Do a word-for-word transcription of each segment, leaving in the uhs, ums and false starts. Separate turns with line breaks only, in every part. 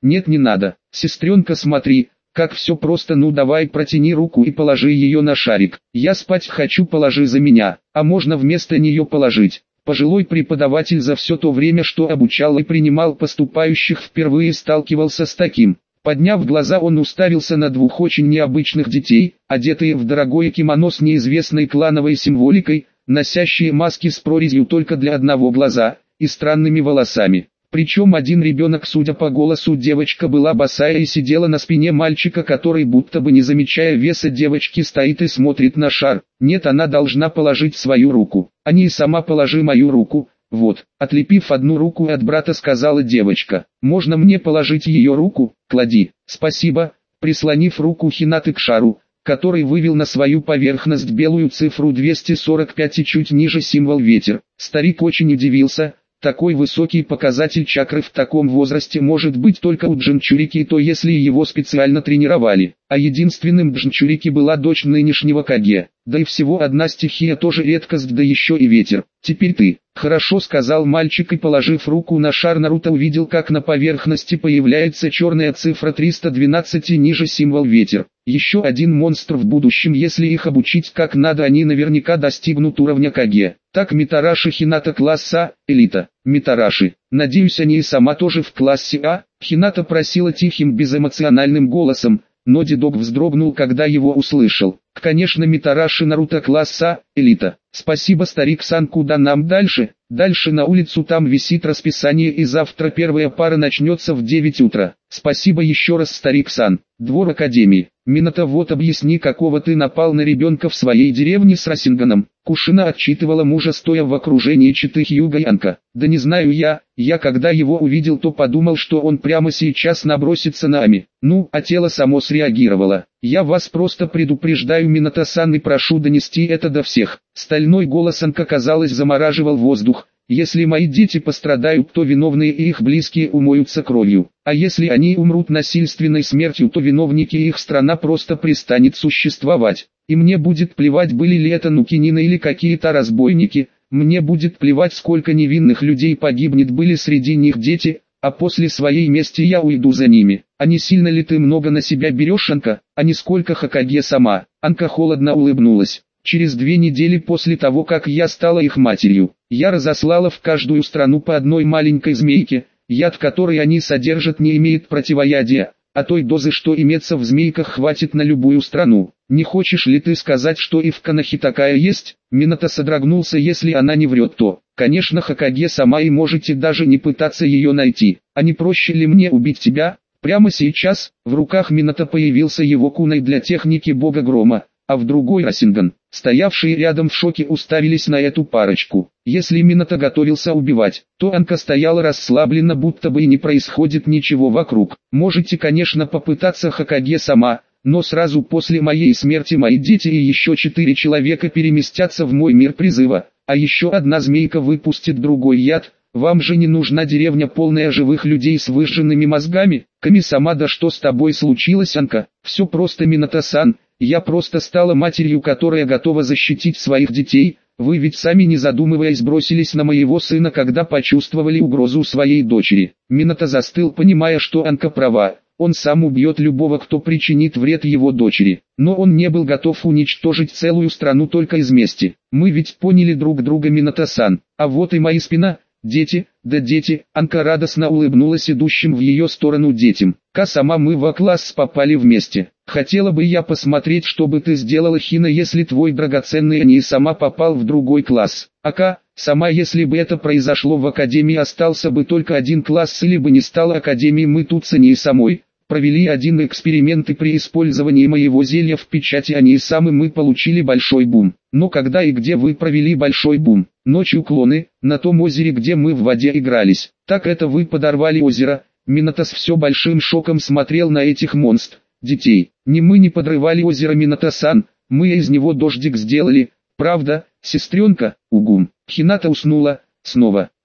Нет, не надо. Сестренка, смотри, как все просто, ну давай протяни руку и положи ее на шарик. Я спать хочу, положи за меня, а можно вместо нее положить. Пожилой преподаватель за все то время, что обучал и принимал поступающих, впервые сталкивался с таким. Подняв глаза, он уставился на двух очень необычных детей, одетые в дорогое кимоно с неизвестной клановой символикой, носящие маски с прорезью только для одного глаза, и странными волосами. Причем один ребенок, судя по голосу, девочка была босая и сидела на спине мальчика, который, будто бы не замечая веса девочки, стоит и смотрит на шар. Нет, она должна положить свою руку. А не сама положи мою руку. Вот, отлепив одну руку от брата, сказала девочка. Можно мне положить ее руку? Клади. Спасибо. Прислонив руку Хинаты к шару, который вывел на свою поверхность белую цифру двести сорок пять и чуть ниже символ ветер, старик очень удивился. Такой высокий показатель чакры в таком возрасте может быть только у Джинчурики, и то если его специально тренировали. А единственным Джинчурики была дочь нынешнего Каге. Да и всего одна стихия тоже редкость, да еще и ветер. Теперь ты. Хорошо, сказал мальчик, и положив руку на шар, Наруто увидел, как на поверхности появляется черная цифра триста двенадцать и ниже символ ветер. Еще один монстр в будущем, если их обучить как надо, они наверняка достигнут уровня Каге. Так, Митараши Хината класса А, элита. Митараши, надеюсь, они и сама тоже в классе А? Хината просила тихим безэмоциональным голосом, но дедок вздрогнул, когда его услышал. Конечно, Митараши Наруто класса А, элита. Спасибо, старик-сан, куда нам дальше? Дальше на улицу, там висит расписание, и завтра первая пара начнется в девять утра. Спасибо еще раз, старик-сан. Двор академии. Минато, вот объясни, какого ты напал на ребенка в своей деревне с Расинганом. Кушина отчитывала мужа, стоя в окружении читы Хьюга Янка. Да не знаю я, я когда его увидел, то подумал, что он прямо сейчас набросится на Ами. Ну, а тело само среагировало. Я вас просто предупреждаю, Минато-сан, и прошу донести это до всех. Стальной голос Анка, казалось, замораживал воздух. Если мои дети пострадают, то виновные и их близкие умоются кровью. А если они умрут насильственной смертью, то виновники и их страна просто перестанет существовать. И мне будет плевать, были ли это нукинины или какие-то разбойники. Мне будет плевать, сколько невинных людей погибнет, были среди них дети. А после своей мести я уйду за ними. А не сильно ли ты много на себя берешь, Анка? А не сколько Хокаге сама? Анка холодно улыбнулась. Через две недели после того, как я стала их матерью, я разослала в каждую страну по одной маленькой змейке, яд которой они содержат не имеет противоядия, а той дозы, что имеется в змейках, хватит на любую страну. Не хочешь ли ты сказать, что и в Канахи такая есть? Минато содрогнулся. Если она не врет, то, конечно, Хокаге сама, и можете даже не пытаться ее найти. А не проще ли мне убить тебя? Прямо сейчас, в руках Минато появился его кунай для техники бога грома, а в другой Расинган. Стоявшие рядом в шоке уставились на эту парочку. Если Минато готовился убивать, то Анка стояла расслабленно, будто бы и не происходит ничего вокруг. Можете, конечно, попытаться, Хокаге сама, но сразу после моей смерти мои дети и еще четыре человека переместятся в мой мир призыва, а еще одна змейка выпустит другой яд. Вам же не нужна деревня, полная живых людей с выжженными мозгами? Ками-сама, да что с тобой случилось, Анка? Все просто, Минато-сан. Я просто стала матерью, которая готова защитить своих детей. Вы ведь сами, не задумываясь, бросились на моего сына, когда почувствовали угрозу своей дочери. Минато застыл, понимая, что Анка права. Он сам убьет любого, кто причинит вред его дочери. Но он не был готов уничтожить целую страну только из мести. Мы ведь поняли друг друга, Минато-сан. А вот и моя спина. Дети, да дети. Анка радостно улыбнулась идущим в ее сторону детям. Ка-сама, мы в А-класс попали вместе. Хотела бы я посмотреть, что бы ты сделала, Хина, если твой драгоценный Ани сама попал в другой класс. Ака, сама, если бы это произошло в академии, остался бы только один класс, или бы не стало академии, мы тут с Ани самой провели один эксперимент, и при использовании моего зелья в печати Ани самы мы получили большой бум. Но когда и где вы провели большой бум? Ночью, клоны, на том озере, где мы в воде игрались. Так это вы подорвали озеро? Минато с все большим шоком смотрел на этих монстр детей. Не мы не подрывали озеро, Минато-сан, мы из него дождик сделали. Правда, сестренка? Угум. Хината уснула. Снова.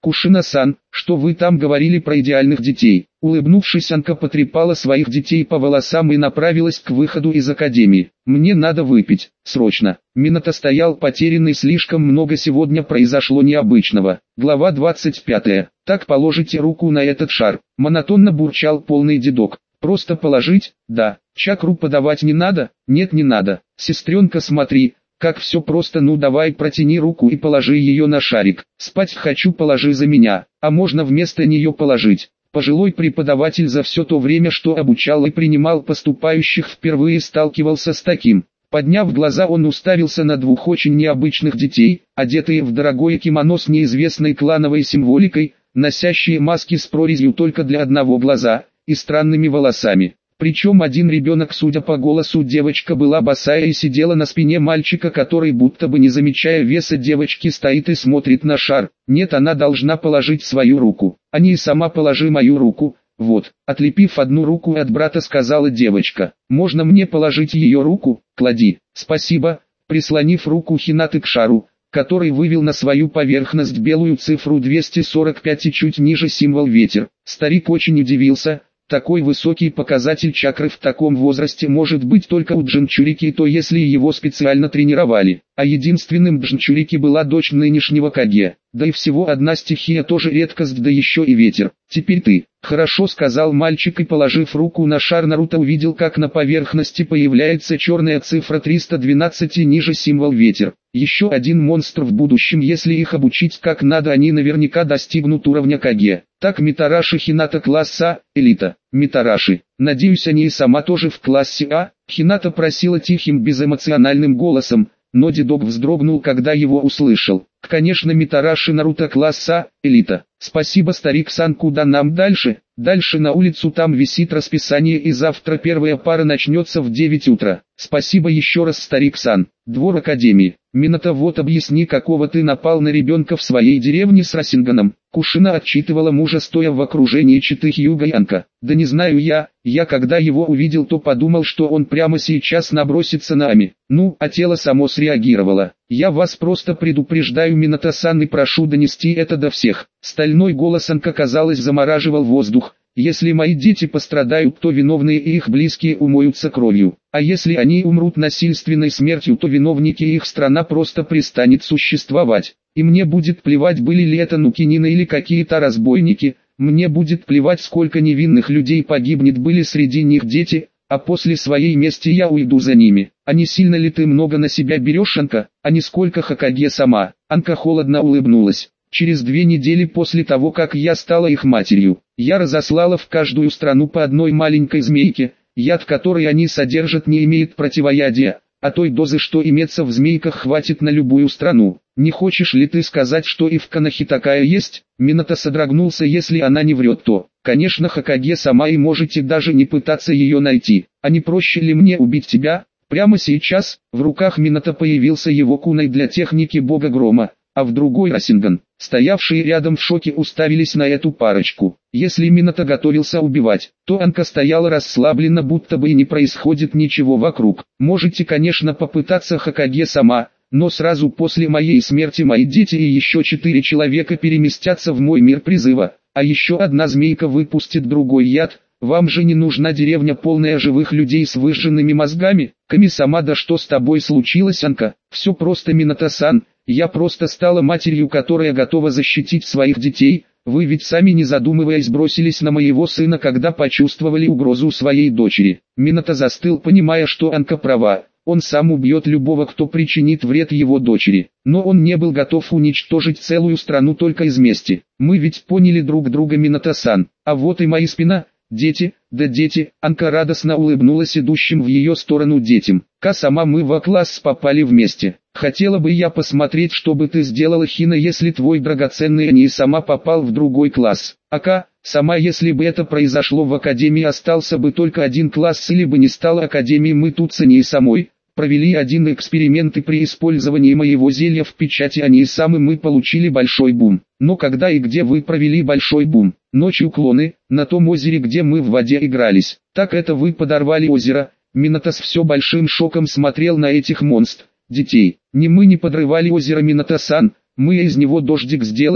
Кушина-сан, что вы там говорили про идеальных детей? Улыбнувшись, Анка потрепала своих детей по волосам и направилась к выходу из академии. Мне надо выпить, срочно. Минато стоял потерянный, слишком много сегодня произошло необычного. Глава двадцать пятая. Так положите руку на этот шар. Монотонно бурчал полный дедок. Просто положить? Да. Чакру подавать не надо? Нет, не надо. Сестренка, смотри. Как все просто, ну давай протяни руку и положи ее на шарик. Спать хочу, положи за меня, а можно вместо нее положить. Пожилой преподаватель за все то время, что обучал и принимал поступающих, впервые сталкивался с таким. Подняв глаза, он уставился на двух очень необычных детей, одетые в дорогое кимоно с неизвестной клановой символикой, носящие маски с прорезью только для одного глаза, и странными волосами. Причем один ребенок, судя по голосу, девочка была босая и сидела на спине мальчика, который, будто бы не замечая веса девочки, стоит и смотрит на шар. Нет, она должна положить свою руку. А не сама положи мою руку. Вот, отлепив одну руку от брата, сказала девочка. Можно мне положить ее руку? Клади. Спасибо. Прислонив руку Хинаты к шару, который вывел на свою поверхность белую цифру двести сорок пять и чуть ниже символ ветер, старик очень удивился. Такой высокий показатель чакры в таком возрасте может быть только у Джинчурики, то если его специально тренировали. А единственным Джинчурики была дочь нынешнего Каге. Да и всего одна стихия тоже редкость, да еще и ветер. Теперь ты. Хорошо, сказал мальчик и, положив руку на шар, Наруто увидел, как на поверхности появляется черная цифра триста двенадцать и ниже символ ветер. Еще один монстр в будущем, если их обучить как надо, они наверняка достигнут уровня Каге. Так, Митараши Хината класса А, элита. Митараши, надеюсь, они и сама тоже в классе А? Хината просила тихим безэмоциональным голосом, но дедок вздрогнул, когда его услышал. Конечно, Митараши Наруто класса А, элита. Спасибо, старик-сан, куда нам дальше? Дальше на улицу, там висит расписание, и завтра первая пара начнется в девять утра. Спасибо еще раз, старик-сан. Двор академии. Минато, вот объясни, какого ты напал на ребенка в своей деревне с Расинганом. Кушина отчитывала мужа, стоя в окружении читы Хьюга и Анка. Да не знаю я, я когда его увидел, то подумал, что он прямо сейчас набросится на Ами. Ну, а тело само среагировало. Я вас просто предупреждаю, Минато-сан, и прошу донести это до всех. Стальной голос Анка, казалось, замораживал воздух. Если мои дети пострадают, то виновные и их близкие умоются кровью. А если они умрут насильственной смертью, то виновники и их страна просто перестанет существовать. И мне будет плевать, были ли это нукинины или какие-то разбойники. Мне будет плевать, сколько невинных людей погибнет, были среди них дети. А после своей мести я уйду за ними. А не сильно ли ты много на себя берешь, Анка? А не сколько Хокаге сама? Анка холодно улыбнулась. Через две недели после того, как я стала их матерью, я разослала в каждую страну по одной маленькой змейке. Яд, который они содержат, не имеет противоядия, а той дозы, что имеется в змейках, хватит на любую страну. Не хочешь ли ты сказать, что и в Канахи такая есть? Минато содрогнулся. Если она не врет, то, конечно, Хокаге сама, и можете даже не пытаться ее найти. А не проще ли мне убить тебя? Прямо сейчас, в руках Минато появился его кунай для техники бога грома, а в другой Расинган. Стоявшие рядом в шоке уставились на эту парочку. Если Минато готовился убивать, то Анка стояла расслабленно, будто бы и не происходит ничего вокруг. Можете, конечно, попытаться, Хокаге сама, но сразу после моей смерти мои дети и еще четыре человека переместятся в мой мир призыва, а еще одна змейка выпустит другой яд. Вам же не нужна деревня, полная живых людей с выжженными мозгами? Ками-сама, да что с тобой случилось, Анка? Все просто, Минато-сан. Я просто стала матерью, которая готова защитить своих детей. Вы ведь сами, не задумываясь, бросились на моего сына, когда почувствовали угрозу своей дочери. Минато застыл, понимая, что Анка права. Он сам убьет любого, кто причинит вред его дочери. Но он не был готов уничтожить целую страну только из мести. Мы ведь поняли друг друга, Минато-сан. А вот и моя спина. Дети, да дети. Анка радостно улыбнулась идущим в ее сторону детям. Ка, сама, мы в класс попали вместе. Хотела бы я посмотреть, что бы ты сделала, Хина, если твой драгоценный Ани сама попал в другой класс. Ака, сама, если бы это произошло в академии, остался бы только один класс, или бы не стало академии, мы тут с Ани самой провели один эксперимент, и при использовании моего зелья в печати Ани самы мы получили большой бум. Но когда и где вы провели большой бум? Ночью, клоны, на том озере, где мы в воде игрались. Так это вы подорвали озеро? Минато с все большим шоком смотрел на этих монстр детей. Не мы не подрывали озеро, Минато-сан, мы из него дождик сделали.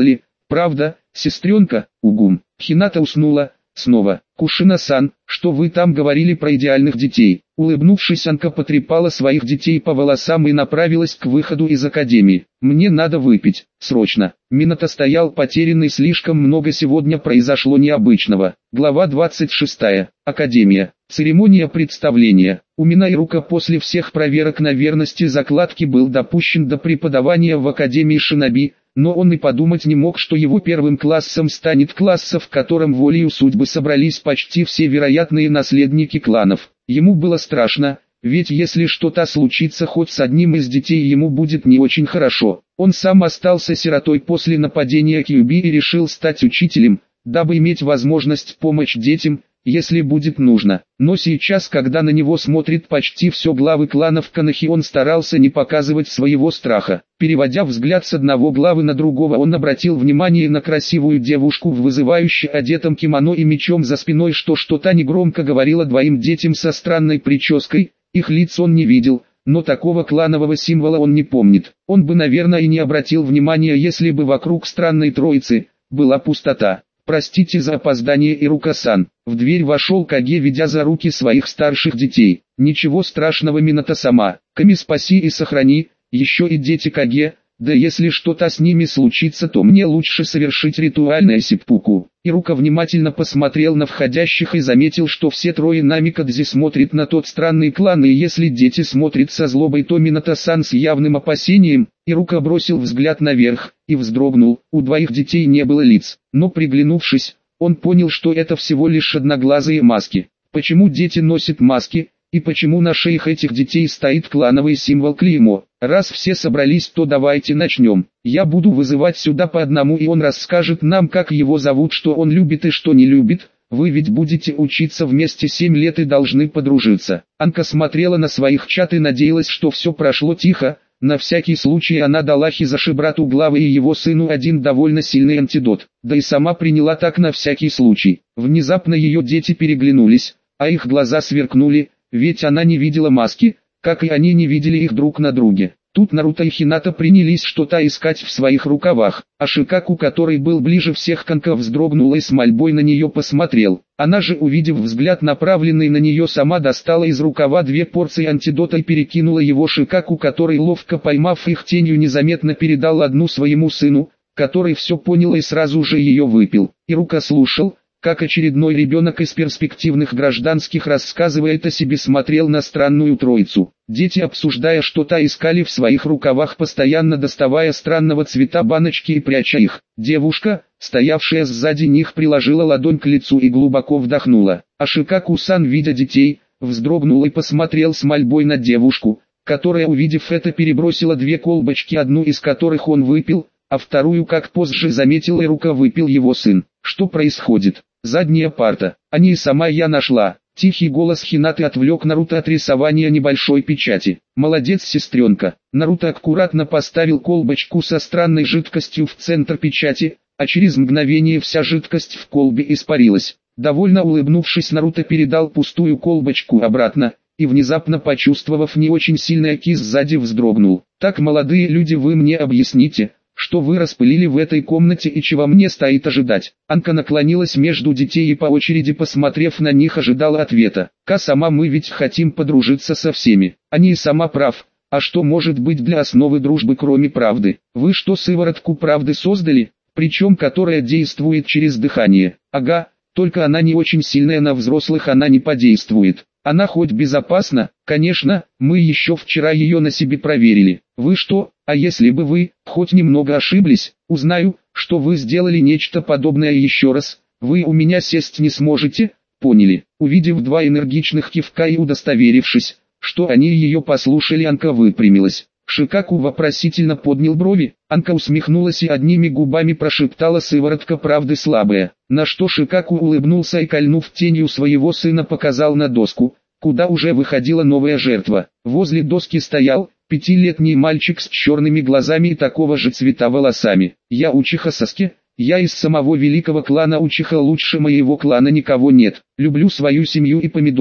Правда, сестренка, угум. Хината уснула. Снова. Кушина-сан, что вы там говорили про идеальных детей? Улыбнувшись, Анка потрепала своих детей по волосам и направилась к выходу из академии. Мне надо выпить, срочно. Минато стоял потерянный, слишком много сегодня произошло необычного. Глава двадцать шестая. Академия. Церемония представления. У Минайрука после всех проверок на верность и закладки был допущен до преподавания в Академии Шиноби, но он и подумать не мог, что его первым классом станет класс, в котором волею судьбы собрались почти все вероятные наследники кланов. Ему было страшно, ведь если что-то случится хоть с одним из детей, ему будет не очень хорошо. Он сам остался сиротой после нападения Кьюби и решил стать учителем, дабы иметь возможность помочь детям, если будет нужно. Но сейчас, когда на него смотрит почти все главы кланов Канахи, он старался не показывать своего страха. Переводя взгляд с одного главы на другого, он обратил внимание на красивую девушку в вызывающе одетом кимоно и мечом за спиной, что что-то негромко говорила двоим детям со странной прической. Их лиц он не видел, но такого кланового символа он не помнит. Он бы, наверное, и не обратил внимания, если бы вокруг странной троицы была пустота. «Простите за опоздание, Ирука-сан». В дверь вошел Каге, ведя за руки своих старших детей. «Ничего страшного, Минато-сама. Ками спаси и сохрани, еще и дети Каге, да если что-то с ними случится, то мне лучше совершить ритуальное сиппуку». Ирука внимательно посмотрел на входящих и заметил, что все трое Намикадзи смотрят на тот странный клан, и если дети смотрят со злобой, то Минато-сан с явным опасением. Ирука бросил взгляд наверх и вздрогнул. У двоих детей не было лиц, но приглянувшись, он понял, что это всего лишь одноглазые маски. Почему дети носят маски, и почему на шеях этих детей стоит клановый символ клеймо? Раз все собрались, то давайте начнем. Я буду вызывать сюда по одному, и он расскажет нам, как его зовут, что он любит и что не любит. Вы ведь будете учиться вместе семь лет и должны подружиться. Анка смотрела на своих чат и надеялась, что все прошло тихо. На всякий случай она дала Хизаши, брату главы, и его сыну один довольно сильный антидот, да и сама приняла так на всякий случай. Внезапно ее дети переглянулись, а их глаза сверкнули, ведь она не видела маски, как и они не видели их друг на друге. Тут Наруто и Хината принялись что-то искать в своих рукавах, а Шикаку, который был ближе всех к Анка, вздрогнул и с мольбой на нее посмотрел. Она же, увидев взгляд, направленный на нее, сама достала из рукава две порции антидота и перекинула его Шикаку, который, ловко поймав их тенью, незаметно передал одну своему сыну, который все понял и сразу же ее выпил. Ирука слушал, как очередной ребенок из перспективных гражданских рассказывает о себе, смотрел на странную троицу. Дети, обсуждая что-то, искали в своих рукавах, постоянно доставая странного цвета баночки и пряча их. Девушка, стоявшая сзади них, приложила ладонь к лицу и глубоко вдохнула. А Шикаку-сан, видя детей, вздрогнул и посмотрел с мольбой на девушку, которая, увидев это, перебросила две колбочки, одну из которых он выпил, а вторую, как позже заметил Ирука, выпил его сын. Что происходит? Задняя парта. А не сама я нашла. Тихий голос Хинаты отвлек Наруто от рисования небольшой печати. Молодец, сестренка. Наруто аккуратно поставил колбочку со странной жидкостью в центр печати, а через мгновение вся жидкость в колбе испарилась. Довольно улыбнувшись, Наруто передал пустую колбочку обратно, и внезапно, почувствовав не очень сильный кис, сзади вздрогнул. Так, молодые люди, вы мне объясните, что вы распылили в этой комнате и чего мне стоит ожидать? Анка наклонилась между детей и по очереди, посмотрев на них, ожидала ответа. Ка-сама, мы ведь хотим подружиться со всеми. Они и сама прав. А что может быть для основы дружбы, кроме правды? Вы что, сыворотку правды создали? Причем которая действует через дыхание? Ага, только она не очень сильная, на взрослых она не подействует. Она хоть безопасна? Конечно, мы еще вчера ее на себе проверили. Вы что, а если бы вы, хоть немного ошиблись, узнаю, что вы сделали нечто подобное еще раз, вы у меня сесть не сможете, поняли? Увидев два энергичных кивка и удостоверившись, что они ее послушали, Анка выпрямилась. Шикаку вопросительно поднял брови. Анка усмехнулась и одними губами прошептала: сыворотка правды слабая. На что Шикаку улыбнулся и, кольнув тенью своего сына, показал на доску, куда уже выходила новая жертва. Возле доски стоял пятилетний мальчик с черными глазами и такого же цвета волосами. Я Учиха Саске, я из самого великого клана Учиха, лучше моего клана никого нет. Люблю свою семью и помидоры,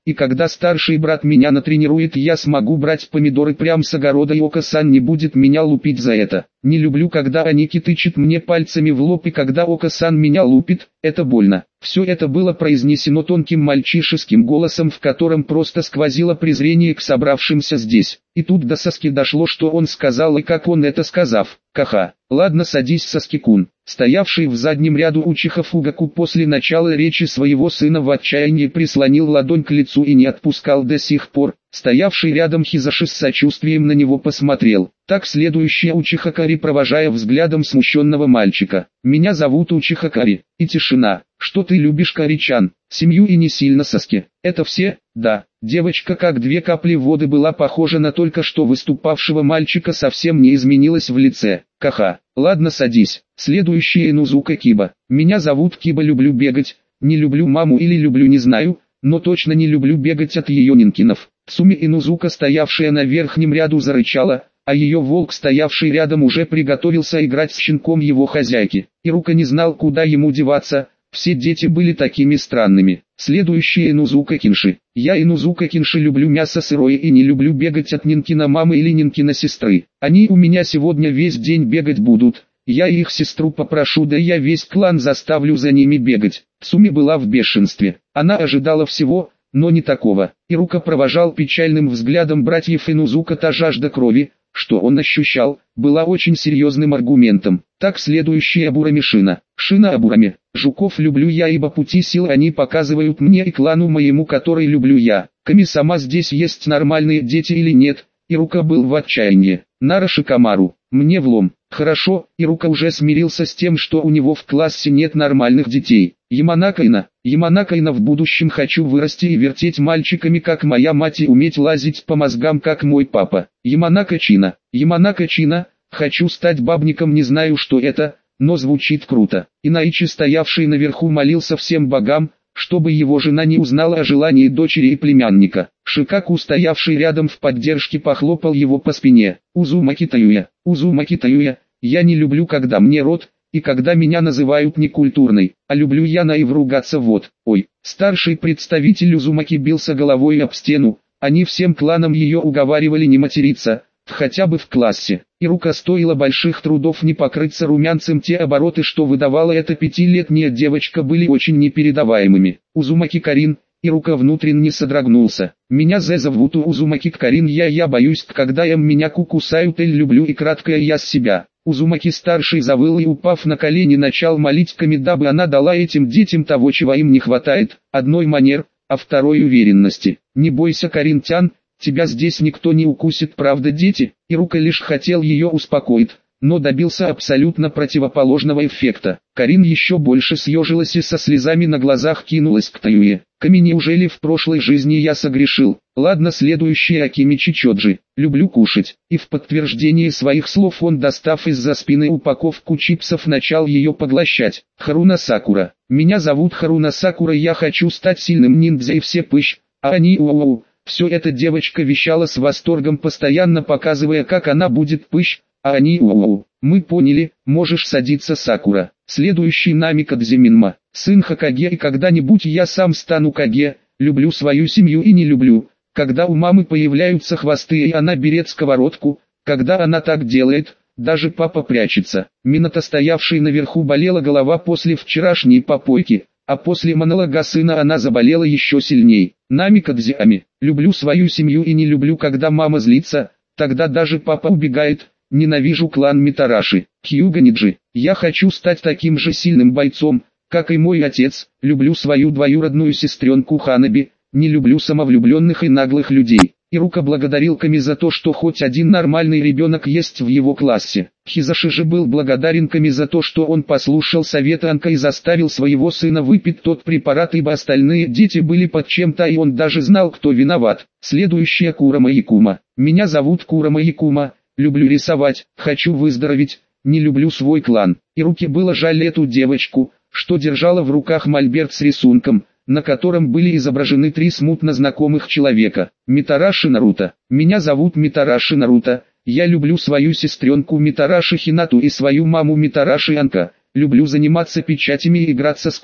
и когда старший брат меня натренирует, я смогу брать помидоры прямо с огорода, и Ока-сан не будет меня лупить за это. Не люблю, когда Аники тычет мне пальцами в лоб, и когда Ока-сан меня лупит, это больно. Все это было произнесено тонким мальчишеским голосом, в котором просто сквозило презрение к собравшимся здесь. И тут до Саски дошло, что он сказал и как он это сказав. Ха-ха. Ладно, садись, Саски-кун. Стоявший в заднем ряду Учиха Фугаку после начала речи своего сына в отчаянии прислонил ладонь к лицу и не отпускал до сих пор. Стоявший рядом Хизаши с сочувствием на него посмотрел. Так следующая Учиха Кари, провожая взглядом смущенного мальчика. «Меня зовут Учиха Кари». И тишина. «Что ты любишь, Кари-чан? Семью и не сильно, Саски?» «Это все?» «Да». Девочка, как две капли воды, была похожа на только что выступавшего мальчика, совсем не изменилась в лице. Ха-ха. Ладно, садись. Следующая Инузука Киба. «Меня зовут Киба, люблю бегать. Не люблю маму или люблю, не знаю, но точно не люблю бегать от ее нинкинов». Цуми Инузука, стоявшая на верхнем ряду, зарычала, а ее волк, стоявший рядом, уже приготовился играть с щенком его хозяйки. Ирука не знал, куда ему деваться. Все дети были такими странными. Следующая Инузука Кинши. «Я, Инузука Кинши, люблю мясо сырое и не люблю бегать от нинкина мамы или нинкина сестры. Они у меня сегодня весь день бегать будут. Я их сестру попрошу, да я весь клан заставлю за ними бегать». Цуми была в бешенстве. Она ожидала всего, но не такого. Ирука провожал печальным взглядом братьев Инузука. Та жажда крови, что он ощущал, была очень серьезным аргументом. Так следующая Абурами Шина. «Шина Абурами. Жуков люблю я, ибо пути сил они показывают мне и клану моему, который люблю я. Ками-сама, здесь есть нормальные дети или нет?» Ирука был в отчаянии. «Нара Шикамару. Мне влом». Хорошо, Ирука уже смирился с тем, что у него в классе нет нормальных детей. Яманакайна. Яманакайна, в будущем хочу вырасти и вертеть мальчиками, как моя мать, и уметь лазить по мозгам, как мой папа. Яманака Чина. Яманака Чина. Хочу стать бабником, не знаю, что это, но звучит круто. Инаичи, стоявший наверху, молился всем богам, чтобы его жена не узнала о желании дочери и племянника. Шикаку, стоявший рядом, в поддержке похлопал его по спине. «Узумаки Таюя, Узумаки Таюя, я не люблю, когда мне рот, и когда меня называют некультурной, а люблю я на и вругаться вот». Ой, старший представитель Узумаки бился головой об стену, они всем кланам ее уговаривали не материться, хотя бы в классе. Ирука стоило больших трудов не покрыться румянцем, те обороты, что выдавала эта пятилетняя девочка, были очень непередаваемыми. «Узумаки Карин». Ирука внутренне содрогнулся. «Меня зе зовут Узумаки Карин, я я боюсь, когда я меня кукусают, эль люблю, и краткое я с себя». Узумаки старший завыл и, упав на колени, начал молить Ками, дабы она дала этим детям того, чего им не хватает, одной манер, а второй уверенности. «Не бойся, Карин-тян, тебя здесь никто не укусит, правда, дети?» Ирука лишь хотел ее успокоить, но добился абсолютно противоположного эффекта. Карин еще больше съежилась и со слезами на глазах кинулась к Таюе. «Ками, неужели в прошлой жизни я согрешил?» «Ладно, следующая Акимичи Чоджи. Люблю кушать». И в подтверждение своих слов он, достав из-за спины упаковку чипсов, начал ее поглощать. «Харуна Сакура. Меня зовут Харуна Сакура, я хочу стать сильным ниндзя, и все пыщ, а они уоу». Все это девочка вещала с восторгом, постоянно показывая, как она будет пыщ, а они уоу. «Мы поняли, можешь садиться, Сакура». Следующий Намика Дзиминма. «Сын Хокаге, и когда-нибудь я сам стану Каге. Люблю свою семью и не люблю, когда у мамы появляются хвосты и она берет сковородку. Когда она так делает, даже папа прячется». Минато, стоявший наверху, болела голова после вчерашней попойки, а после монолога сына она заболела еще сильней. «Намика Дзиами. Люблю свою семью и не люблю, когда мама злится, тогда даже папа убегает. Ненавижу клан Митараши». Хьюга Ниджи. «Я хочу стать таким же сильным бойцом, как и мой отец. Люблю свою двоюродную сестренку Ханаби, не люблю самовлюбленных и наглых людей». Ирука благодарил Ками за то, что хоть один нормальный ребенок есть в его классе. Хизаши же был благодарен Ками за то, что он послушал совета Анка и заставил своего сына выпить тот препарат, ибо остальные дети были под чем-то, и он даже знал, кто виноват. Следующая Курама Якума. «Меня зовут Курама Якума. Люблю рисовать, хочу выздороветь, не люблю свой клан». Ируке было жаль эту девочку, что держала в руках мольберт с рисунком, на котором были изображены три смутно знакомых человека. «Митараши Наруто. Меня зовут Митараши Наруто. Я люблю свою сестренку Митараши Хинату и свою маму Митараши Анка. Люблю заниматься печатями и играться с Кура.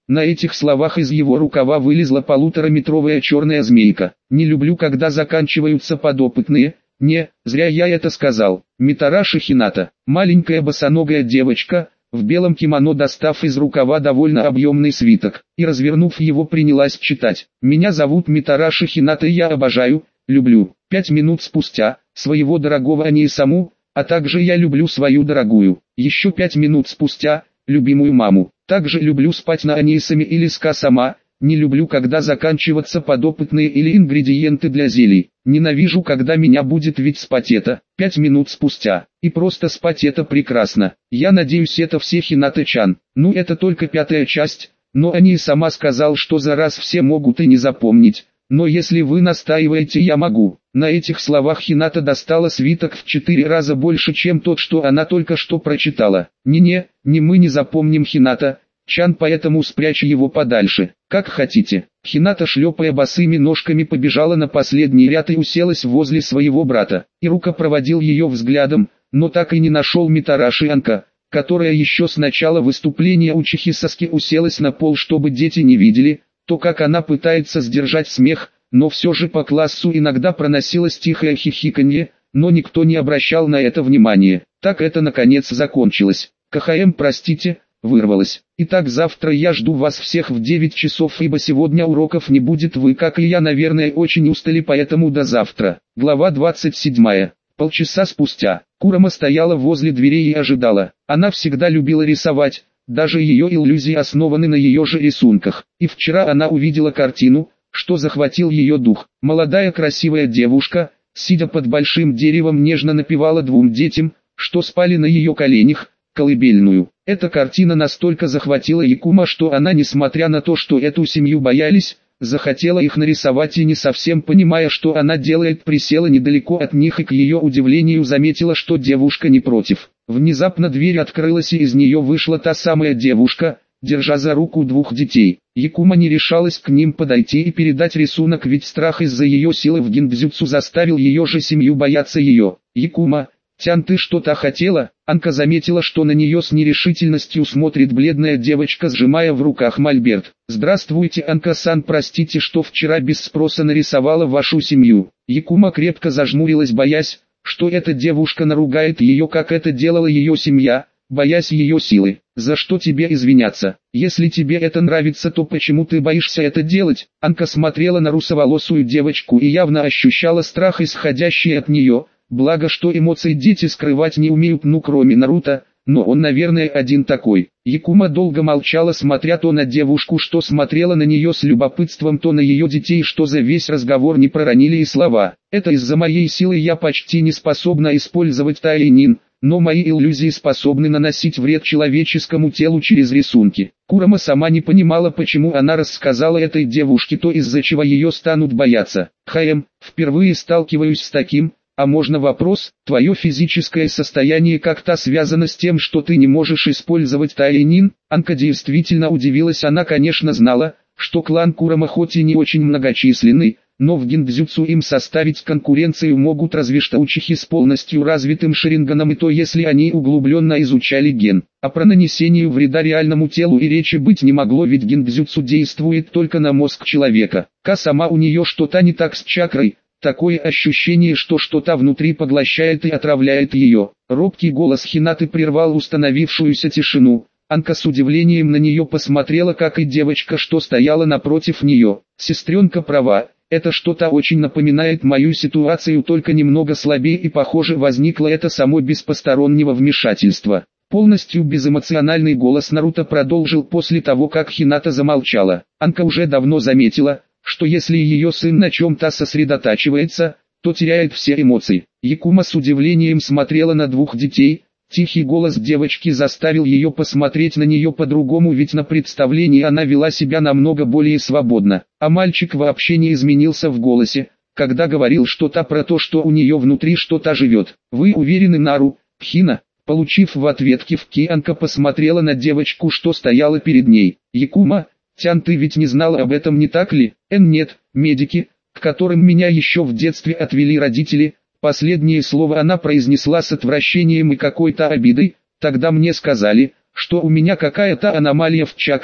На этих словах из его рукава вылезла полутораметровая черная змейка. Не люблю, когда заканчиваются подопытные. Не, зря я это сказал. Митараши Хината, маленькая босоногая девочка, в белом кимоно, достав из рукава довольно объемный свиток, и развернув его, принялась читать. «Меня зовут Митараши Хината и я обожаю, люблю». Пять минут спустя, своего дорогого Анисаму, а также я люблю свою дорогую. Еще пять минут спустя, любимую маму. Также люблю спать на Анисаме или ска сама. Не люблю, когда заканчиваются подопытные или ингредиенты для зелий. Ненавижу, когда меня будет ведь спать это. Пять минут спустя. И просто спать это прекрасно. Я надеюсь, это все, Хината-чан. Ну, это только пятая часть, но они сама сказал, что за раз все могут и не запомнить. Но если вы настаиваете, я могу. На этих словах Хината достала свиток в четыре раза больше, чем тот, что она только что прочитала. Не-не, не мы не запомним, Хината Чан, поэтому спрячь его подальше, как хотите. Хината, шлепая босыми ножками, побежала на последний ряд и уселась возле своего брата. Ирука проводил ее взглядом, но так и не нашел Митараши Анка, которая еще с начала выступления Учихи Саски уселась на пол, чтобы дети не видели, то как она пытается сдержать смех, но все же по классу иногда проносилось тихое хихиканье, но никто не обращал на это внимания. Так это наконец закончилось. КХМ, простите, вырвалось. Итак, завтра я жду вас всех в девять часов, ибо сегодня уроков не будет, вы, как и я, наверное, очень устали, поэтому до завтра. Глава двадцать седьмая. Полчаса спустя, Курама стояла возле дверей и ожидала. Она всегда любила рисовать, даже ее иллюзии основаны на ее же рисунках. И вчера она увидела картину, что захватил ее дух. Молодая красивая девушка, сидя под большим деревом, нежно напевала двум детям, что спали на ее коленях, колыбельную. Эта картина настолько захватила Якума, что она, несмотря на то, что эту семью боялись, захотела их нарисовать и, не совсем понимая, что она делает, присела недалеко от них и к ее удивлению заметила, что девушка не против. Внезапно дверь открылась и из нее вышла та самая девушка, держа за руку двух детей. Якума не решалась к ним подойти и передать рисунок, ведь страх из-за ее силы в гиндзюцу заставил ее же семью бояться ее. «Якума, Тян, ты что-то хотела?» Анка заметила, что на нее с нерешительностью смотрит бледная девочка, сжимая в руках мольберт. «Здравствуйте, Анка-сан, простите, что вчера без спроса нарисовала вашу семью». Якума крепко зажмурилась, боясь, что эта девушка наругает ее, как это делала ее семья, боясь ее силы. «За что тебе извиняться? Если тебе это нравится, то почему ты боишься это делать?» Анка смотрела на русоволосую девочку и явно ощущала страх, исходящий от нее. Благо, что эмоции дети скрывать не умеют, ну кроме Наруто, но он, наверное, один такой. Якума долго молчала, смотря то на девушку, что смотрела на нее с любопытством, то на ее детей, что за весь разговор не проронили и слова. «Это из-за моей силы я почти не способна использовать тайнин, но мои иллюзии способны наносить вред человеческому телу через рисунки». Курама сама не понимала, почему она рассказала этой девушке то, из-за чего ее станут бояться. «ХМ, впервые сталкиваюсь с таким. А можно вопрос? Твое физическое состояние как-то связано с тем, что ты не можешь использовать тайнин?» Анка действительно удивилась. Она, конечно, знала, что клан Курама хоть и не очень многочисленный, но в гиндзюцу им составить конкуренцию могут разве что учихи с полностью развитым шаринганом, и то если они углубленно изучали ген. А про нанесение вреда реальному телу и речи быть не могло, ведь гиндзюцу действует только на мозг человека. Ка сама, у нее что-то не так с чакрой. Такое ощущение, что что-то внутри поглощает и отравляет ее. Робкий голос Хинаты прервал установившуюся тишину. Анка с удивлением на нее посмотрела, как и девочка, что стояла напротив нее. «Сестренка права, это что-то очень напоминает мою ситуацию, только немного слабее, и похоже возникло это само без постороннего вмешательства». Полностью безэмоциональный голос Наруто продолжил после того, как Хината замолчала. Анка уже давно заметила, что если ее сын на чем-то сосредотачивается, то теряет все эмоции. Якума с удивлением смотрела на двух детей. Тихий голос девочки заставил ее посмотреть на нее по-другому, ведь на представлении она вела себя намного более свободно. А мальчик вообще не изменился в голосе, когда говорил что-то про то, что у нее внутри что-то живет. «Вы уверены, Нару, Хина?» Получив в ответ кивки, Анка посмотрела на девочку, что стояла перед ней. «Якума, Тян, ты ведь не знала об этом, не так ли?» «Эн, нет, медики, к которым меня еще в детстве отвели родители». Последнее слово она произнесла с отвращением и какой-то обидой. «Тогда мне сказали, что у меня какая-то аномалия в чакре,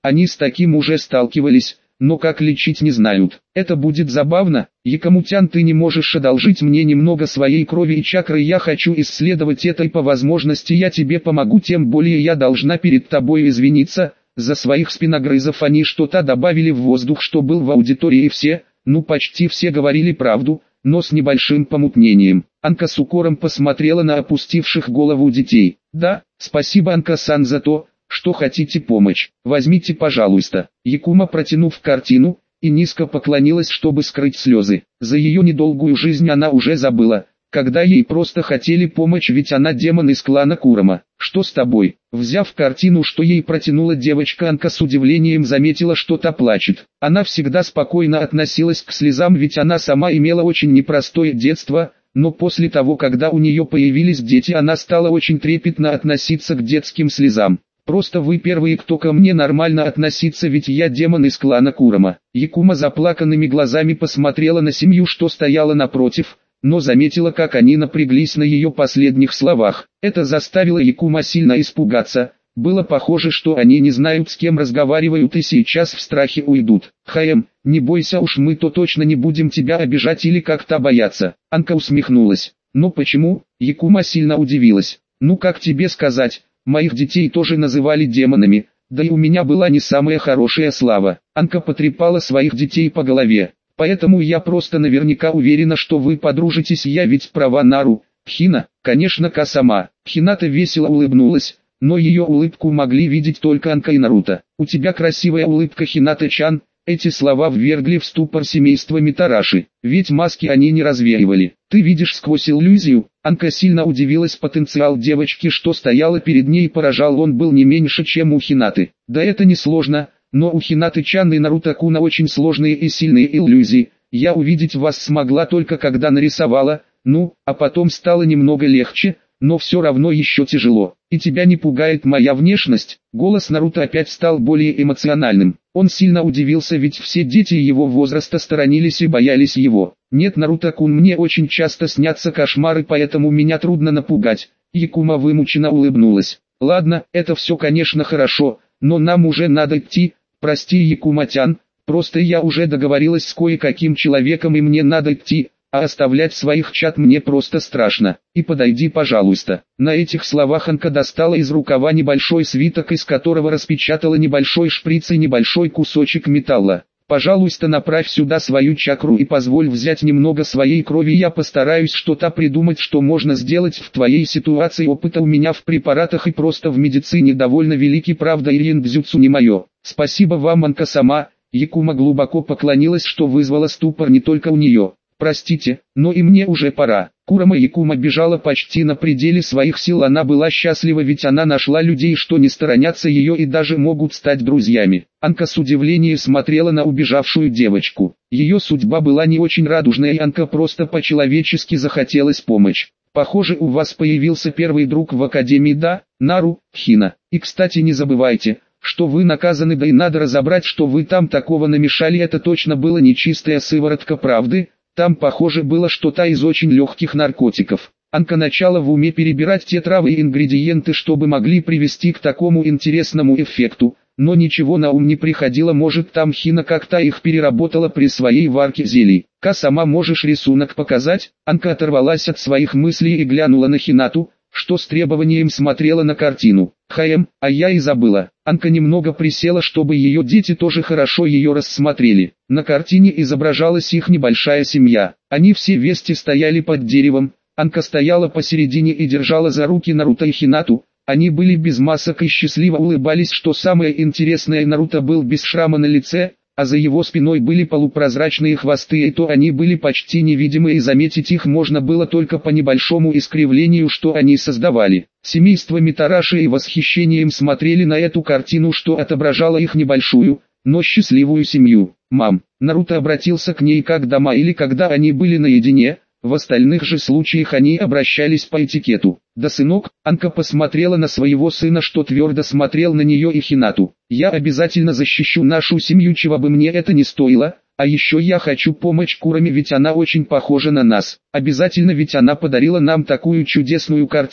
Они с таким уже сталкивались, но как лечить не знают. Это будет забавно. Якомутян, ты не можешь одолжить мне немного своей крови и чакры, я хочу исследовать это и по возможности я тебе помогу, тем более я должна перед тобой извиниться, за своих спиногрызов они что-то добавили в воздух, что был в аудитории, все, ну почти все говорили правду, но с небольшим помутнением. Анка с укором посмотрела на опустивших голову детей. Да, спасибо, Анка-сан, за то, что хотите помочь. Возьмите, пожалуйста. Якума, протянув картину, и низко поклонилась, чтобы скрыть слезы. За ее недолгую жизнь она уже забыла, когда ей просто хотели помочь, ведь она демон из клана Курама. Что с тобой? Взяв картину, что ей протянула девочка, Анка с удивлением заметила, что та плачет. Она всегда спокойно относилась к слезам, ведь она сама имела очень непростое детство, но после того, когда у нее появились дети, она стала очень трепетно относиться к детским слезам. Просто вы первые, кто ко мне нормально относится, ведь я демон из клана Курама. Якума заплаканными глазами посмотрела на семью, что стояла напротив, но заметила, как они напряглись на ее последних словах. Это заставило Якума сильно испугаться. Было похоже, что они не знают, с кем разговаривают, и сейчас в страхе уйдут. Хаем, не бойся уж, мы то точно не будем тебя обижать или как-то бояться. Анка усмехнулась. Но почему? Якума сильно удивилась. Ну как тебе сказать? Моих детей тоже называли демонами, да и у меня была не самая хорошая слава. Анка потрепала своих детей по голове. Поэтому я просто наверняка уверена, что вы подружитесь, я ведь права, Нару. Хина, конечно, Касама. Хината весело улыбнулась, но ее улыбку могли видеть только Анка и Наруто. У тебя красивая улыбка, Хината-чан. Эти слова ввергли в ступор семейство Митараши, ведь маски они не развеивали. Ты видишь сквозь иллюзию? Анка сильно удивилась, потенциал девочки, что стояла перед ней, поражал, он был не меньше, чем у Хинаты. Да это не сложно, но у Хинаты-чан и Наруто-куна очень сложные и сильные иллюзии. Я увидеть вас смогла только когда нарисовала, ну, а потом стало немного легче, но все равно еще тяжело. И тебя не пугает моя внешность? Голос Наруто опять стал более эмоциональным. Он сильно удивился, ведь все дети его возраста сторонились и боялись его. Нет, Наруто-кун, мне очень часто снятся кошмары, поэтому меня трудно напугать. Якума вымученно улыбнулась. Ладно, это все, конечно, хорошо, но нам уже надо идти. Прости, Якума-тян, просто я уже договорилась с кое-каким человеком и мне надо идти. А оставлять своих чад мне просто страшно. И подойди, пожалуйста. На этих словах Анка достала из рукава небольшой свиток, из которого распечатала небольшой шприц и небольшой кусочек металла. Пожалуйста, направь сюда свою чакру и позволь взять немного своей крови. Я постараюсь что-то придумать, что можно сделать в твоей ситуации. Опыта у меня в препаратах и просто в медицине довольно великий, правда, и ринбзюцу не мое. Спасибо вам, Анка-сама. Якума глубоко поклонилась, что вызвало ступор не только у нее. Простите, но и мне уже пора. Курама Якума бежала почти на пределе своих сил, она была счастлива, ведь она нашла людей, что не сторонятся ее и даже могут стать друзьями. Анка с удивлением смотрела на убежавшую девочку. Ее судьба была не очень радужная, и Анка просто по-человечески захотелось помочь. Похоже, у вас появился первый друг в академии, да, Нару, Хина. И кстати, не забывайте, что вы наказаны, да и надо разобрать, что вы там такого намешали, это точно было нечистая сыворотка правды. Там, похоже, было что-то из очень легких наркотиков. Анка начала в уме перебирать те травы и ингредиенты, чтобы могли привести к такому интересному эффекту, но ничего на ум не приходило, может там Хина как-то их переработала при своей варке зелий. Ка, сама можешь рисунок показать? Анка оторвалась от своих мыслей и глянула на Хинату, что с требованием смотрела на картину. Хаем, а я и забыла. Анка немного присела, чтобы ее дети тоже хорошо ее рассмотрели. На картине изображалась их небольшая семья. Они все вместе стояли под деревом. Анка стояла посередине и держала за руки Наруто и Хинату. Они были без масок и счастливо улыбались, что самое интересное, Наруто был без шрама на лице, а за его спиной были полупрозрачные хвосты, и то они были почти невидимы, и заметить их можно было только по небольшому искривлению, что они создавали. Семейство Митараши и восхищением смотрели на эту картину, что отображало их небольшую, но счастливую семью. «Мам», Наруто обратился к ней как дома или когда они были наедине, в остальных же случаях они обращались по этикету. «Да, сынок», Анка посмотрела на своего сына, что твердо смотрел на нее и Хинату. «Я обязательно защищу нашу семью, чего бы мне это ни стоило, а еще я хочу помочь Кураме, ведь она очень похожа на нас. Обязательно, ведь она подарила нам такую чудесную картину».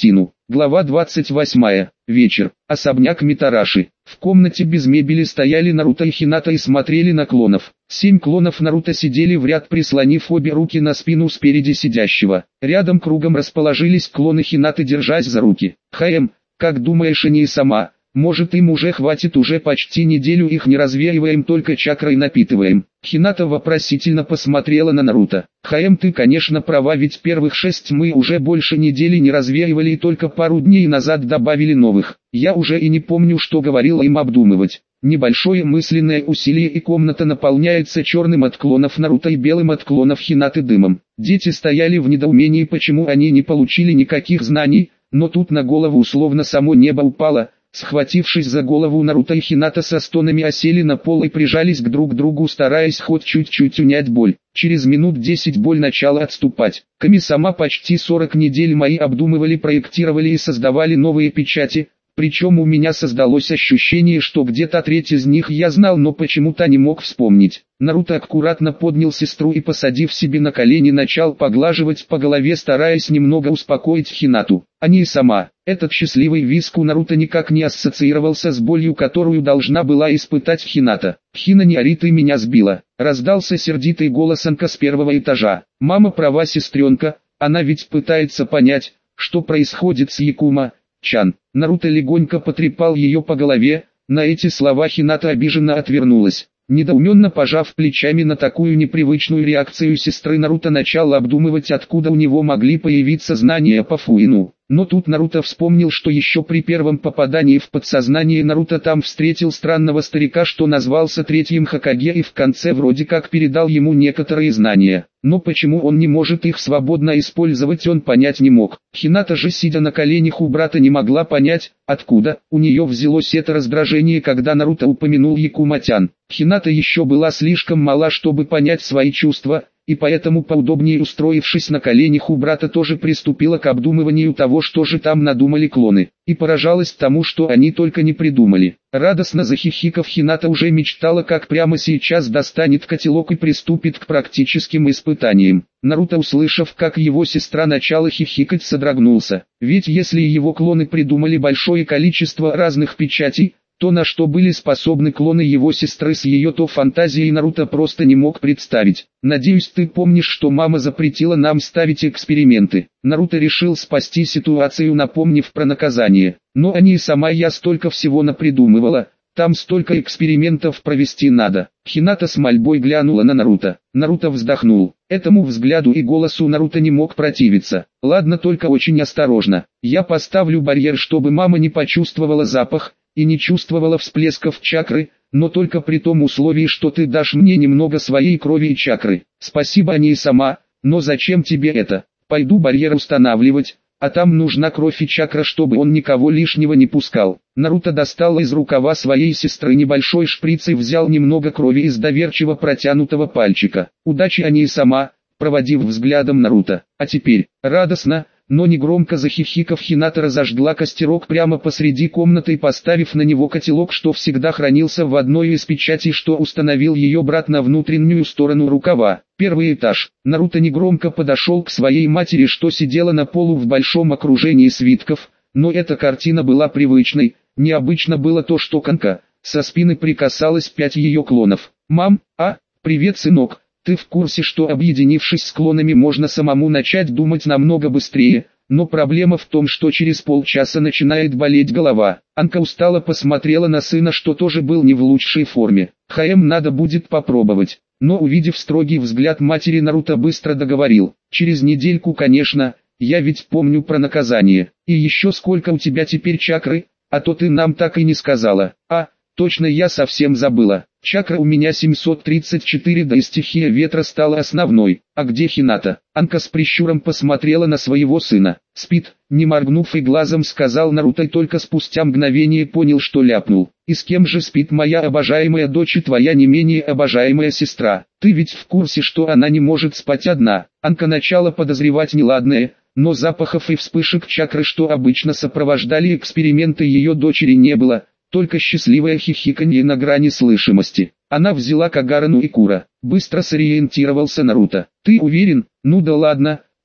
Глава двадцать восьмая. Вечер. Особняк Митараши. В комнате без мебели стояли Наруто и Хината и смотрели на клонов. Семь клонов Наруто сидели в ряд, прислонив обе руки на спину спереди сидящего. Рядом кругом расположились клоны Хинаты, держась за руки. «Хаэм, как думаешь, они и сама? Может, им уже хватит, уже почти неделю их не развеиваем, только чакрой напитываем». Хината вопросительно посмотрела на Наруто. «Хаэм, ты конечно права, ведь первых шесть мы уже больше недели не развеивали и только пару дней назад добавили новых. Я уже и не помню, что говорила им обдумывать». Небольшое мысленное усилие, и комната наполняется черным от клонов Наруто и белым от клонов Хинаты дымом. Дети стояли в недоумении, почему они не получили никаких знаний, но тут на голову словно само небо упало. Схватившись за голову, Наруто и Хината со стонами осели на пол и прижались к друг другу, стараясь хоть чуть-чуть унять боль. Через минут десять боль начала отступать. Ками-сама почти сорок недель мои обдумывали, проектировали и создавали новые печати. Причем у меня создалось ощущение, что где-то треть из них я знал, но почему-то не мог вспомнить. Наруто аккуратно поднял сестру и, посадив себе на колени, начал поглаживать по голове, стараясь немного успокоить Хинату. Они и сама. Этот счастливый визг у Наруто никак не ассоциировался с болью, которую должна была испытать Хината. «Хина, не ори, ты меня сбила!» Раздался сердитый голос Анка с первого этажа. «Мама права, сестренка, она ведь пытается понять, что происходит с Якума Чан». Наруто легонько потрепал ее по голове. На эти слова Хината обиженно отвернулась. Недоуменно пожав плечами на такую непривычную реакцию сестры, Наруто начал обдумывать, откуда у него могли появиться знания по Фуину. Но тут Наруто вспомнил, что еще при первом попадании в подсознание Наруто там встретил странного старика, что назвался третьим Хокаге, и в конце вроде как передал ему некоторые знания. Но почему он не может их свободно использовать, он понять не мог. Хината же, сидя на коленях у брата, не могла понять, откуда у нее взялось это раздражение, когда Наруто упомянул Якума-тян. Хината еще была слишком мала, чтобы понять свои чувства, и поэтому, поудобнее устроившись на коленях у брата, тоже приступила к обдумыванию того, что же там надумали клоны, и поражалась тому, что они только не придумали. Радостно захихикав, Хината уже мечтала, как прямо сейчас достанет котелок и приступит к практическим испытаниям. Наруто, услышав, как его сестра начала хихикать, содрогнулся. Ведь если его клоны придумали большое количество разных печатей, то на что были способны клоны его сестры с ее то фантазией, Наруто просто не мог представить. «Надеюсь, ты помнишь, что мама запретила нам ставить эксперименты». Наруто решил спасти ситуацию, напомнив про наказание. «Но они и сама я столько всего напридумывала, там столько экспериментов провести надо». Хината с мольбой глянула на Наруто. Наруто вздохнул. Этому взгляду и голосу Наруто не мог противиться. «Ладно, только очень осторожно. Я поставлю барьер, чтобы мама не почувствовала запах и не чувствовала всплесков чакры, но только при том условии, что ты дашь мне немного своей крови и чакры». «Спасибо, они и сама, но зачем тебе это? Пойду барьер устанавливать, а там нужна кровь и чакра, чтобы он никого лишнего не пускал». Наруто достал из рукава своей сестры небольшой шприц и взял немного крови из доверчиво протянутого пальчика. «Удачи, они и сама», проводив взглядом Наруто. «А теперь», радостно, но негромко захихикав, Хината разожгла костерок прямо посреди комнаты, поставив на него котелок, что всегда хранился в одной из печатей, что установил ее брат, на внутреннюю сторону рукава. Первый этаж. Наруто негромко подошел к своей матери, что сидела на полу в большом окружении свитков, но эта картина была привычной. Необычно было то, что к Анка со спины прикасалось пять ее клонов. «Мам, а, привет, сынок. Ты в курсе, что объединившись с клонами можно самому начать думать намного быстрее, но проблема в том, что через полчаса начинает болеть голова». Анка устало посмотрела на сына, что тоже был не в лучшей форме. «Хаэм, надо будет попробовать». Но увидев строгий взгляд матери, Наруто быстро договорил. «Через недельку, конечно, я ведь помню про наказание. И еще сколько у тебя теперь чакры, а то ты нам так и не сказала». «А, точно, я совсем забыла. Чакра у меня семьсот тридцать четыре, да и стихия ветра стала основной». «А где Хината?» Анка с прищуром посмотрела на своего сына. «Спит», не моргнув и глазом сказал Наруто, и только спустя мгновение понял, что ляпнул. «И с кем же спит моя обожаемая дочь и твоя не менее обожаемая сестра? Ты ведь в курсе, что она не может спать одна?» Анка начала подозревать неладное, но запахов и вспышек чакры, что обычно сопровождали эксперименты ее дочери, не было. Только счастливое хихиканье на грани слышимости. Она взяла Кагарану и Кура. Быстро сориентировался Наруто. «Ты уверен? Ну да ладно,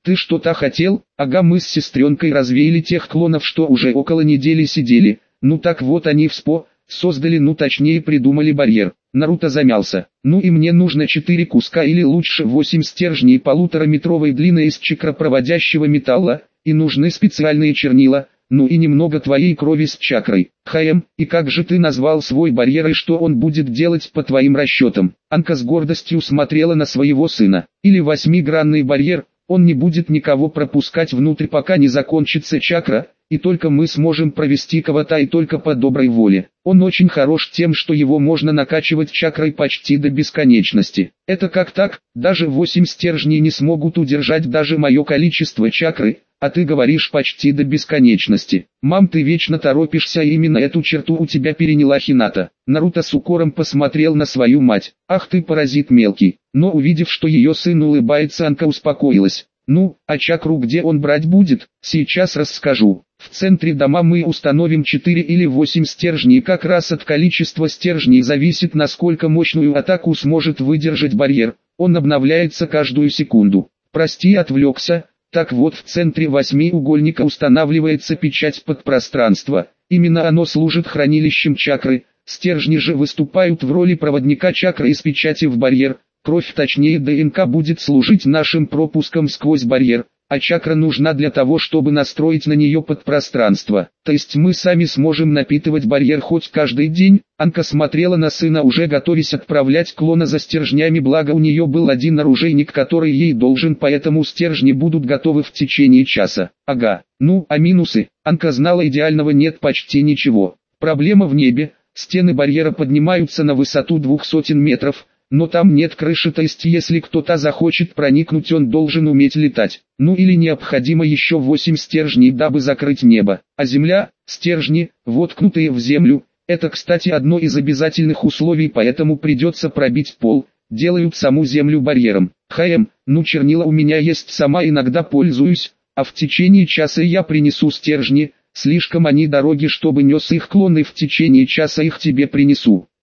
Ты что-то хотел? Ага, мы с сестренкой развеяли тех клонов, что уже около недели сидели. Ну так вот они в СПО создали, ну точнее придумали барьер. Наруто замялся. Ну и мне нужно четыре куска или лучше восемь стержней полутораметровой длины из чакропроводящего металла, и нужны специальные чернила, ну и немного твоей крови с чакрой. Хаем, и как же ты назвал свой барьер и что он будет делать по твоим расчетам? Анка с гордостью смотрела на своего сына. Или восьмигранный барьер, он не будет никого пропускать внутрь, пока не закончится чакра, и только мы сможем провести Каватай только по доброй воле. Он очень хорош тем, что его можно накачивать чакрой почти до бесконечности. Это как так? Даже восемь стержней не смогут удержать даже мое количество чакры, а ты говоришь почти до бесконечности. Мам, ты вечно торопишься, и именно эту черту у тебя переняла Хината. Наруто с укором посмотрел на свою мать. Ах ты паразит мелкий. Но увидев, что ее сын улыбается, Анка успокоилась. Ну, а чакру где он брать будет? Сейчас расскажу. В центре дома мы установим четыре или восемь стержней, как раз от количества стержней зависит, насколько мощную атаку сможет выдержать барьер. Он обновляется каждую секунду. Прости, отвлекся. Так вот, в центре восьмиугольника устанавливается печать подпространства. Именно оно служит хранилищем чакры. Стержни же выступают в роли проводника чакры из печати в барьер. Кровь, точнее ДНК, будет служить нашим пропуском сквозь барьер, а чакра нужна для того, чтобы настроить на нее подпространство. То есть мы сами сможем напитывать барьер хоть каждый день. Анка смотрела на сына, уже готовясь отправлять клона за стержнями, благо у нее был один оружейник, который ей должен, поэтому стержни будут готовы в течение часа. Ага, ну а минусы? Анка знала, идеального нет почти ничего. Проблема в небе, стены барьера поднимаются на высоту двух сотен метров, но там нет крыши, то есть если кто-то захочет проникнуть, он должен уметь летать. Ну или необходимо еще восемь стержней, дабы закрыть небо. А земля, стержни, воткнутые в землю, это, кстати, одно из обязательных условий, поэтому придется пробить пол, делают саму землю барьером. Хаем, ну чернила у меня есть, сама иногда пользуюсь, а в течение часа я принесу стержни, слишком они дороги, чтобы нес их клон, и в течение часа их тебе принесу.